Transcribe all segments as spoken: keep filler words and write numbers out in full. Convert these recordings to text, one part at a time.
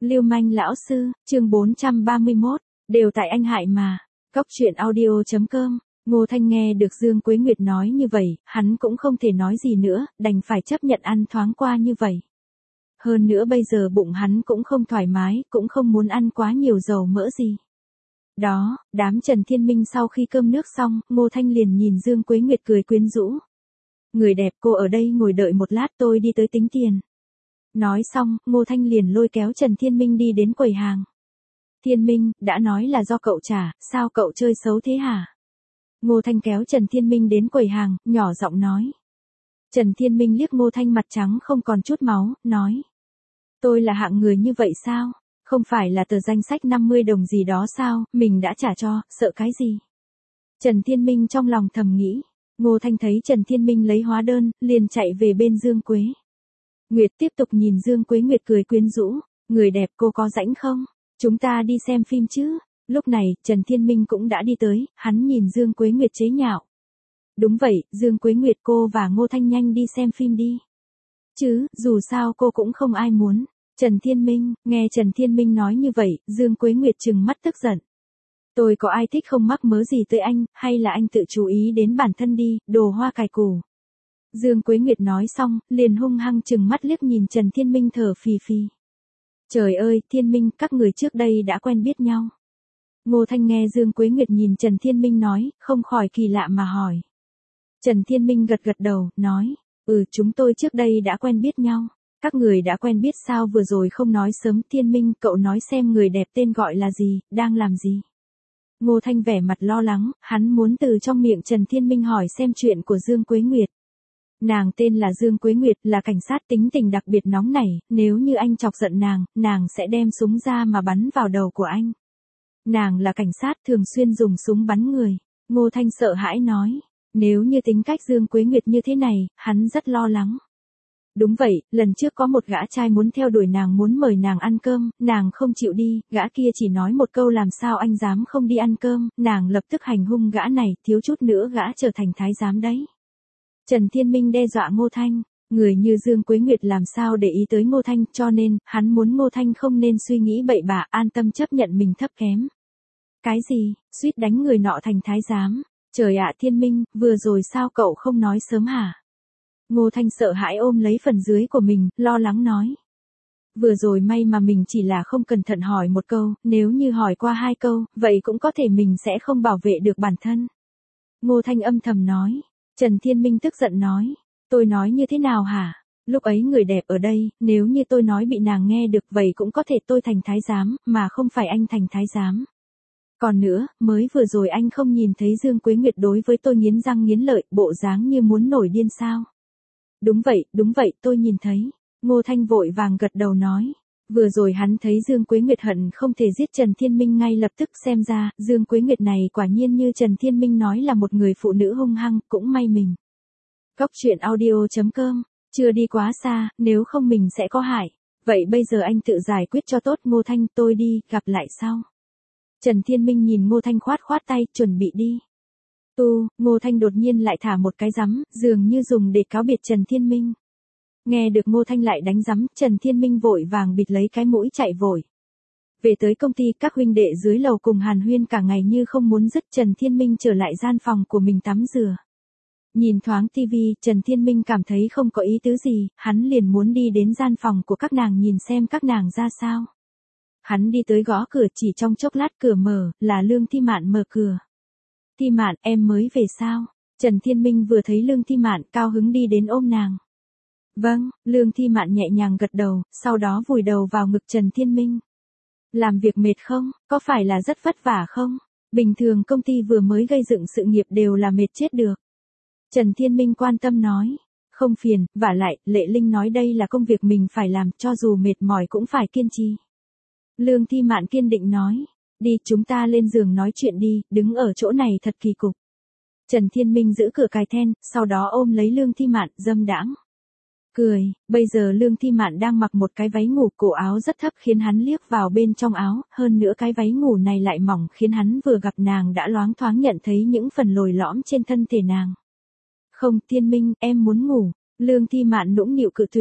Lưu manh lão sư, chương bốn trăm ba mươi mốt, đều tại anh hại mà. Cóc truyện audio chấm com. Ngô Thanh nghe được Dương Quế Nguyệt nói như vậy, hắn cũng không thể nói gì nữa, đành phải chấp nhận ăn thoáng qua như vậy. Hơn nữa bây giờ bụng hắn cũng không thoải mái, cũng không muốn ăn quá nhiều dầu mỡ gì. Đó, đám Trần Thiên Minh sau khi cơm nước xong, Ngô Thanh liền nhìn Dương Quế Nguyệt cười quyến rũ. Người đẹp, cô ở đây ngồi đợi một lát, tôi đi tới tính tiền. Nói xong, Ngô Thanh liền lôi kéo Trần Thiên Minh đi đến quầy hàng. Thiên Minh, đã nói là do cậu trả, sao cậu chơi xấu thế hả? Ngô Thanh kéo Trần Thiên Minh đến quầy hàng, nhỏ giọng nói. Trần Thiên Minh liếc Ngô Thanh mặt trắng không còn chút máu, nói. Tôi là hạng người như vậy sao? Không phải là tờ danh sách năm mươi đồng gì đó sao, mình đã trả cho, sợ cái gì? Trần Thiên Minh trong lòng thầm nghĩ. Ngô Thanh thấy Trần Thiên Minh lấy hóa đơn, liền chạy về bên Dương Quế Nguyệt tiếp tục nhìn Dương Quế Nguyệt cười quyến rũ. Người đẹp, cô có rảnh không? Chúng ta đi xem phim chứ? Lúc này, Trần Thiên Minh cũng đã đi tới, hắn nhìn Dương Quế Nguyệt chế nhạo. Đúng vậy, Dương Quế Nguyệt, cô và Ngô Thanh nhanh đi xem phim đi. Chứ, dù sao cô cũng không ai muốn. Trần Thiên Minh, nghe Trần Thiên Minh nói như vậy, Dương Quế Nguyệt trừng mắt tức giận. Tôi có ai thích không mắc mớ gì tới anh, hay là anh tự chú ý đến bản thân đi, đồ hoa cải củ. Dương Quế Nguyệt nói xong, liền hung hăng trừng mắt liếc nhìn Trần Thiên Minh thở phì phì. Trời ơi, Thiên Minh, các người trước đây đã quen biết nhau. Ngô Thanh nghe Dương Quế Nguyệt nhìn Trần Thiên Minh nói, không khỏi kỳ lạ mà hỏi. Trần Thiên Minh gật gật đầu, nói, ừ, chúng tôi trước đây đã quen biết nhau. Các người đã quen biết sao vừa rồi không nói sớm? Thiên Minh, cậu nói xem người đẹp tên gọi là gì, đang làm gì? Ngô Thanh vẻ mặt lo lắng, hắn muốn từ trong miệng Trần Thiên Minh hỏi xem chuyện của Dương Quế Nguyệt. Nàng tên là Dương Quế Nguyệt, là cảnh sát tính tình đặc biệt nóng nảy, nếu như anh chọc giận nàng, nàng sẽ đem súng ra mà bắn vào đầu của anh. Nàng là cảnh sát thường xuyên dùng súng bắn người. Ngô Thanh sợ hãi nói, nếu như tính cách Dương Quế Nguyệt như thế này, hắn rất lo lắng. Đúng vậy, lần trước có một gã trai muốn theo đuổi nàng, muốn mời nàng ăn cơm, nàng không chịu đi, gã kia chỉ nói một câu làm sao anh dám không đi ăn cơm, nàng lập tức hành hung gã này, thiếu chút nữa gã trở thành thái giám đấy. Trần Thiên Minh đe dọa Ngô Thanh, người như Dương Quế Nguyệt làm sao để ý tới Ngô Thanh, cho nên, hắn muốn Ngô Thanh không nên suy nghĩ bậy bạ, an tâm chấp nhận mình thấp kém. Cái gì, suýt đánh người nọ thành thái giám, trời ạ, Thiên Minh, vừa rồi sao cậu không nói sớm hả? Ngô Thanh sợ hãi ôm lấy phần dưới của mình, lo lắng nói. Vừa rồi may mà mình chỉ là không cẩn thận hỏi một câu, nếu như hỏi qua hai câu, vậy cũng có thể mình sẽ không bảo vệ được bản thân. Ngô Thanh âm thầm nói. Trần Thiên Minh tức giận nói. Tôi nói như thế nào hả? Lúc ấy người đẹp ở đây, nếu như tôi nói bị nàng nghe được vậy cũng có thể tôi thành thái giám, mà không phải anh thành thái giám. Còn nữa, mới vừa rồi anh không nhìn thấy Dương Quế Nguyệt đối với tôi nghiến răng nghiến lợi, bộ dáng như muốn nổi điên sao? Đúng vậy, đúng vậy, tôi nhìn thấy. Ngô Thanh vội vàng gật đầu nói. Vừa rồi hắn thấy Dương Quế Nguyệt hận không thể giết Trần Thiên Minh ngay lập tức, xem ra, Dương Quế Nguyệt này quả nhiên như Trần Thiên Minh nói là một người phụ nữ hung hăng, cũng may mình. Cóc truyện audio chấm com, chưa đi quá xa, nếu không mình sẽ có hại. Vậy bây giờ anh tự giải quyết cho tốt. Ngô Thanh, tôi đi, gặp lại sau. Trần Thiên Minh nhìn Ngô Thanh khoát khoát tay, chuẩn bị đi. Tu, Ngô Thanh đột nhiên lại thả một cái rắm, dường như dùng để cáo biệt Trần Thiên Minh. Nghe được Ngô Thanh lại đánh rắm, Trần Thiên Minh vội vàng bịt lấy cái mũi chạy vội. Về tới công ty, các huynh đệ dưới lầu cùng hàn huyên cả ngày như không muốn dứt. Trần Thiên Minh trở lại gian phòng của mình tắm rửa. Nhìn thoáng tivi, Trần Thiên Minh cảm thấy không có ý tứ gì, hắn liền muốn đi đến gian phòng của các nàng nhìn xem các nàng ra sao. Hắn đi tới gõ cửa, chỉ trong chốc lát cửa mở, là Lương Thi Mạn mở cửa. Thi Mạn, em mới về sao? Trần Thiên Minh vừa thấy Lương Thi Mạn, cao hứng đi đến ôm nàng. Vâng, Lương Thi Mạn nhẹ nhàng gật đầu, sau đó vùi đầu vào ngực Trần Thiên Minh. Làm việc mệt không? Có phải là rất vất vả không? Bình thường công ty vừa mới gây dựng sự nghiệp đều là mệt chết được. Trần Thiên Minh quan tâm nói. Không phiền, vả lại, Lệ Linh nói đây là công việc mình phải làm, cho dù mệt mỏi cũng phải kiên trì. Lương Thi Mạn kiên định nói. Đi, chúng ta lên giường nói chuyện đi, đứng ở chỗ này thật kỳ cục. Trần Thiên Minh giữ cửa cài then, sau đó ôm lấy Lương Thi Mạn, dâm đãng. Cười, bây giờ Lương Thi Mạn đang mặc một cái váy ngủ, cổ áo rất thấp khiến hắn liếc vào bên trong áo, hơn nữa cái váy ngủ này lại mỏng khiến hắn vừa gặp nàng đã loáng thoáng nhận thấy những phần lồi lõm trên thân thể nàng. Không, Thiên Minh, em muốn ngủ. Lương Thi Mạn nũng nịu cự tuyệt,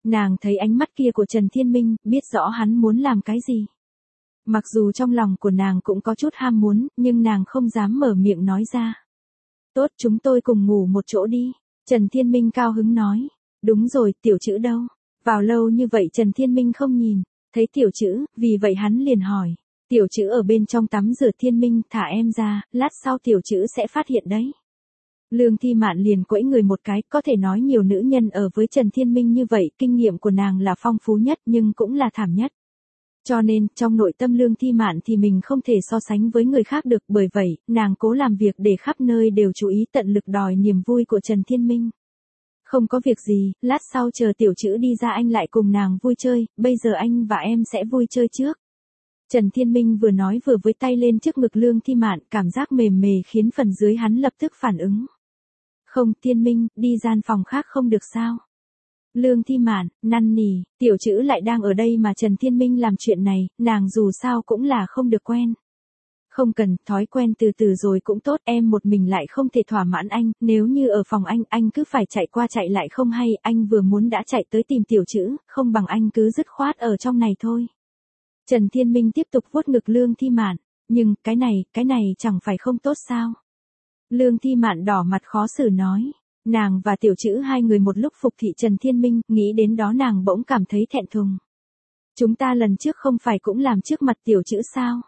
Nàng thấy ánh mắt kia của Trần Thiên Minh, biết rõ hắn muốn làm cái gì. Mặc dù trong lòng của nàng cũng có chút ham muốn, nhưng nàng không dám mở miệng nói ra. Tốt, chúng tôi cùng ngủ một chỗ đi. Trần Thiên Minh cao hứng nói. Đúng rồi, tiểu chữ đâu? Vào lâu như vậy Trần Thiên Minh không nhìn, thấy tiểu chữ, vì vậy hắn liền hỏi. Tiểu chữ ở bên trong tắm rửa. Thiên Minh, thả em ra, lát sau tiểu chữ sẽ phát hiện đấy. Lương Thi Mạn liền quẫy người một cái, có thể nói nhiều nữ nhân ở với Trần Thiên Minh như vậy, kinh nghiệm của nàng là phong phú nhất nhưng cũng là thảm nhất. Cho nên, trong nội tâm Lương Thi Mạn thì mình không thể so sánh với người khác được, bởi vậy, nàng cố làm việc để khắp nơi đều chú ý tận lực đòi niềm vui của Trần Thiên Minh. Không có việc gì, lát sau chờ tiểu chữ đi ra anh lại cùng nàng vui chơi, bây giờ anh và em sẽ vui chơi trước. Trần Thiên Minh vừa nói vừa với tay lên trước ngực Lương Thi Mạn, cảm giác mềm mề khiến phần dưới hắn lập tức phản ứng. Không, Thiên Minh, đi gian phòng khác không được sao? Lương Thi Mạn, năn nỉ, tiểu chữ lại đang ở đây mà Trần Thiên Minh làm chuyện này, nàng dù sao cũng là không được quen. Không cần, thói quen từ từ rồi cũng tốt, em một mình lại không thể thỏa mãn anh, nếu như ở phòng anh, anh cứ phải chạy qua chạy lại không hay, anh vừa muốn đã chạy tới tìm tiểu chữ, không bằng anh cứ dứt khoát ở trong này thôi. Trần Thiên Minh tiếp tục vuốt ngực Lương Thi Mạn, nhưng, cái này, cái này chẳng phải không tốt sao? Lương Thi Mạn đỏ mặt khó xử nói. Nàng và tiểu chữ hai người một lúc phục thị Trần Thiên Minh, nghĩ đến đó nàng bỗng cảm thấy thẹn thùng. Chúng ta lần trước không phải cũng làm trước mặt tiểu chữ sao?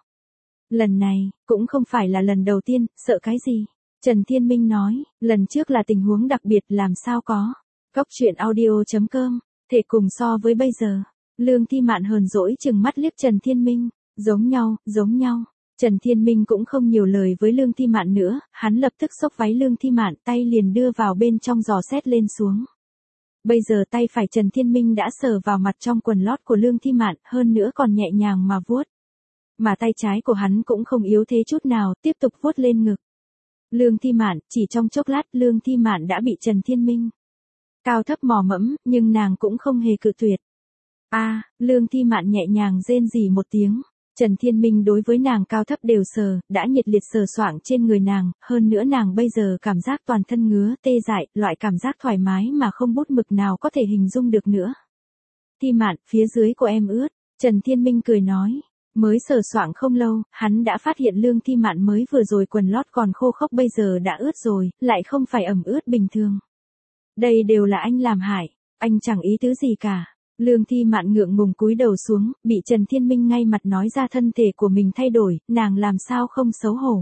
Lần này, cũng không phải là lần đầu tiên, sợ cái gì? Trần Thiên Minh nói, lần trước là tình huống đặc biệt làm sao có. Cóc truyện audio chấm com, thể cùng so với bây giờ. Lương Thi Mạn hờn dỗi chừng mắt liếc Trần Thiên Minh, giống nhau, giống nhau. Trần Thiên Minh cũng không nhiều lời với Lương Thi Mạn nữa, hắn lập tức xốc váy Lương Thi Mạn, tay liền đưa vào bên trong dò xét lên xuống. Bây giờ tay phải Trần Thiên Minh đã sờ vào mặt trong quần lót của Lương Thi Mạn, hơn nữa còn nhẹ nhàng mà vuốt. Mà tay trái của hắn cũng không yếu thế chút nào, tiếp tục vuốt lên ngực. Lương Thi Mạn, chỉ trong chốc lát Lương Thi Mạn đã bị Trần Thiên Minh cao thấp mò mẫm, nhưng nàng cũng không hề cự tuyệt. A, à, Lương Thi Mạn nhẹ nhàng rên rỉ một tiếng. Trần Thiên Minh đối với nàng cao thấp đều sờ, đã nhiệt liệt sờ soạng trên người nàng, hơn nữa nàng bây giờ cảm giác toàn thân ngứa, tê dại, loại cảm giác thoải mái mà không bút mực nào có thể hình dung được nữa. Thi Mạn, phía dưới của em ướt, Trần Thiên Minh cười nói. Mới sờ soạng không lâu, hắn đã phát hiện Lương Thi Mạn mới vừa rồi quần lót còn khô khốc bây giờ đã ướt rồi, lại không phải ẩm ướt bình thường. Đây đều là anh làm hại, anh chẳng ý tứ gì cả. Lương Thi Mạn ngượng ngùng cúi đầu xuống, bị Trần Thiên Minh ngay mặt nói ra thân thể của mình thay đổi, nàng làm sao không xấu hổ.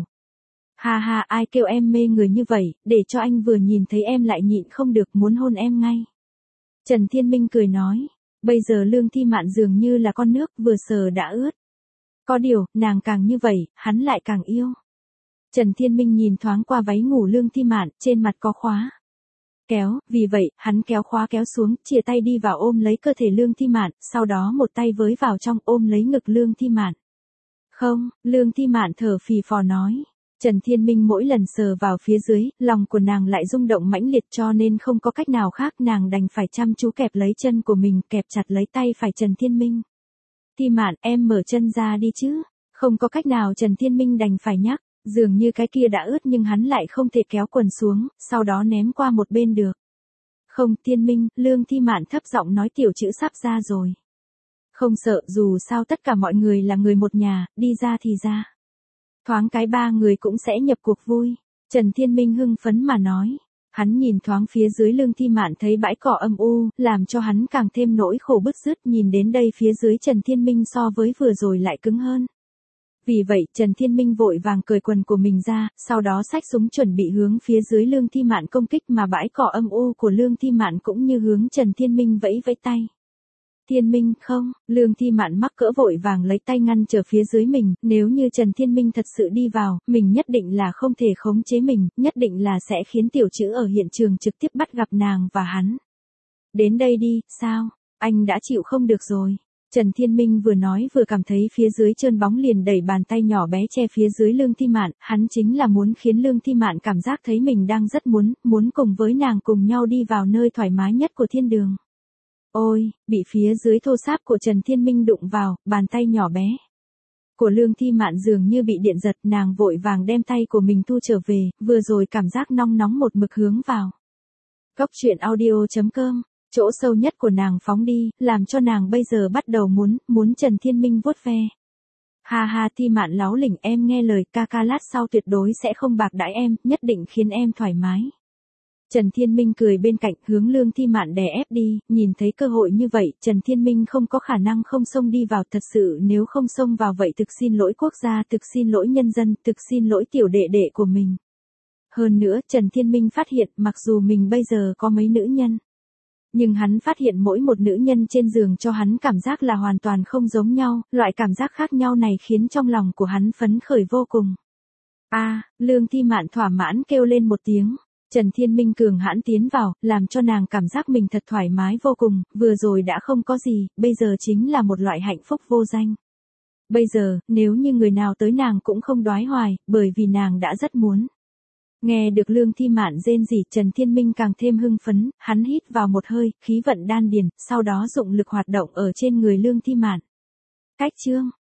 Ha ha, ai kêu em mê người như vậy, để cho anh vừa nhìn thấy em lại nhịn không được muốn hôn em ngay. Trần Thiên Minh cười nói, bây giờ Lương Thi Mạn dường như là con nước vừa sờ đã ướt. Có điều, nàng càng như vậy, hắn lại càng yêu. Trần Thiên Minh nhìn thoáng qua váy ngủ Lương Thi Mạn, trên mặt có khóa kéo, vì vậy, hắn kéo khóa kéo xuống, chìa tay đi vào ôm lấy cơ thể Lương Thi Mạn, sau đó một tay với vào trong ôm lấy ngực Lương Thi Mạn. Không, Lương Thi Mạn thở phì phò nói. Trần Thiên Minh mỗi lần sờ vào phía dưới, lòng của nàng lại rung động mãnh liệt cho nên không có cách nào khác, nàng đành phải chăm chú kẹp lấy chân của mình, kẹp chặt lấy tay phải Trần Thiên Minh. Thi Mạn, em mở chân ra đi chứ. Không có cách nào Trần Thiên Minh đành phải nhắc. Dường như cái kia đã ướt nhưng hắn lại không thể kéo quần xuống, sau đó ném qua một bên được. Không, Thiên Minh, Lương Thi Mạn thấp giọng nói tiểu chữ sắp ra rồi. Không sợ, dù sao tất cả mọi người là người một nhà, đi ra thì ra. Thoáng cái ba người cũng sẽ nhập cuộc vui. Trần Thiên Minh hưng phấn mà nói. Hắn nhìn thoáng phía dưới Lương Thi Mạn thấy bãi cỏ âm u, làm cho hắn càng thêm nỗi khổ bứt rứt, nhìn đến đây phía dưới Trần Thiên Minh so với vừa rồi lại cứng hơn. Vì vậy, Trần Thiên Minh vội vàng cởi quần của mình ra, sau đó xách súng chuẩn bị hướng phía dưới Lương Thi Mạn công kích mà bãi cỏ âm u của Lương Thi Mạn cũng như hướng Trần Thiên Minh vẫy vẫy tay. Thiên Minh, không, Lương Thi Mạn mắc cỡ vội vàng lấy tay ngăn trở phía dưới mình, nếu như Trần Thiên Minh thật sự đi vào, mình nhất định là không thể khống chế mình, nhất định là sẽ khiến tiểu chữ ở hiện trường trực tiếp bắt gặp nàng và hắn. Đến đây đi, sao, anh đã chịu không được rồi. Trần Thiên Minh vừa nói vừa cảm thấy phía dưới trơn bóng liền đẩy bàn tay nhỏ bé che phía dưới Lương Thi Mạn, hắn chính là muốn khiến Lương Thi Mạn cảm giác thấy mình đang rất muốn, muốn cùng với nàng cùng nhau đi vào nơi thoải mái nhất của thiên đường. Ôi, bị phía dưới thô sáp của Trần Thiên Minh đụng vào, bàn tay nhỏ bé của Lương Thi Mạn dường như bị điện giật, nàng vội vàng đem tay của mình thu trở về, vừa rồi cảm giác nóng nóng một mực hướng vào. Cóc truyện audio chấm com chỗ sâu nhất của nàng phóng đi, làm cho nàng bây giờ bắt đầu muốn, muốn Trần Thiên Minh vuốt ve. Ha ha, Thi Mạn láu lỉnh, em nghe lời ca ca, lát sau tuyệt đối sẽ không bạc đãi em, nhất định khiến em thoải mái. Trần Thiên Minh cười bên cạnh, hướng Lương Thi Mạn đè ép đi, nhìn thấy cơ hội như vậy, Trần Thiên Minh không có khả năng không xông đi vào, thật sự nếu không xông vào vậy thực xin lỗi quốc gia, thực xin lỗi nhân dân, thực xin lỗi tiểu đệ đệ của mình. Hơn nữa, Trần Thiên Minh phát hiện, mặc dù mình bây giờ có mấy nữ nhân, nhưng hắn phát hiện mỗi một nữ nhân trên giường cho hắn cảm giác là hoàn toàn không giống nhau, loại cảm giác khác nhau này khiến trong lòng của hắn phấn khởi vô cùng. A, à, Lương Thi Mạn thỏa mãn kêu lên một tiếng. Trần Thiên Minh cường hãn tiến vào, làm cho nàng cảm giác mình thật thoải mái vô cùng, vừa rồi đã không có gì, bây giờ chính là một loại hạnh phúc vô danh. Bây giờ, nếu như người nào tới nàng cũng không đoái hoài, bởi vì nàng đã rất muốn. Nghe được Lương Thi Mạn rên rỉ, Trần Thiên Minh càng thêm hưng phấn, hắn hít vào một hơi, khí vận đan điền, sau đó dụng lực hoạt động ở trên người Lương Thi Mạn. Cách chương